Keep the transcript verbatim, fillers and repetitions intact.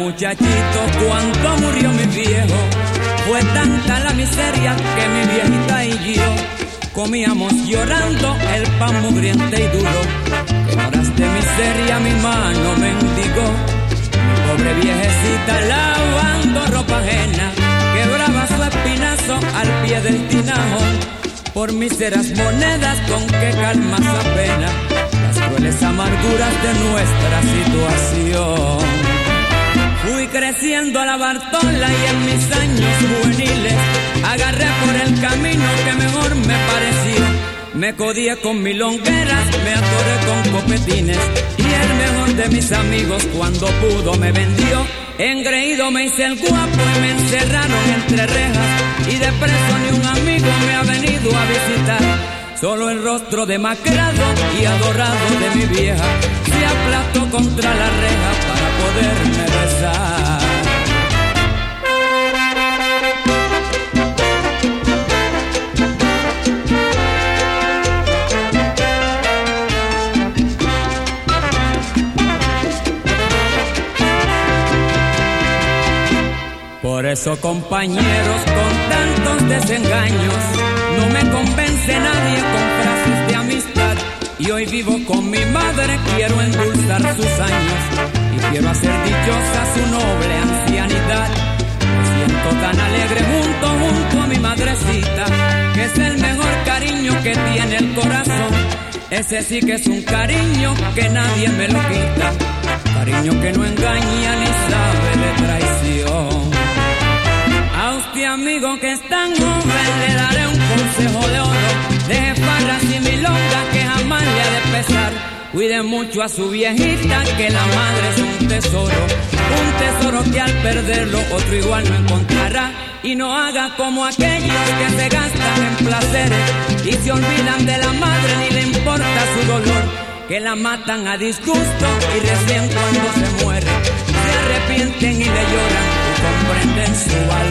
muchachito cuando murió mi viejo. Fue tanta la miseria que mi viejita y yo comíamos llorando el pan mugriente y duro. En horas de miseria mi mano mendigó. Mi pobre viejecita lavando ropa ajena quebraba su espinazo al pie del tinajo. Por míseras monedas con que calma esa pena las crueles amarguras de nuestra situación. Fui creciendo a la Bartola y en mis años juveniles agarré por el camino que mejor me pareció. Me codié con milongueras, me atoré con copetines y el mejor de mis amigos cuando pudo me vendió. Engreído me hice el guapo y me encerraron entre rejas y de preso ni un amigo me ha venido a visitar. Solo el rostro demacrado y adorado de mi vieja se aplastó contra la reja para poderme besar. Por eso, compañeros, con tantos desengaños, no me convence nadie con frases de amistad. Y hoy vivo con mi madre, quiero endulzar sus años y quiero hacer dichosa su noble ancianidad. Me siento tan alegre junto, junto a mi madrecita, que es el mejor cariño que tiene el corazón. Ese sí que es un cariño que nadie me lo quita, cariño que no engaña ni sabe de traición. A usted, amigo, que es tan joven, le daré un consejo de oro. Deje farras y milongas que jamás le ha de pesar. Cuide mucho a su viejita, que la madre es un tesoro. Un tesoro que al perderlo otro igual no encontrará. Y no haga como aquellos que se gastan en placeres y se olvidan de la madre ni le importa su dolor. Que la matan a disgusto y recién cuando se muere se arrepienten y le lloran y comprenden su valor.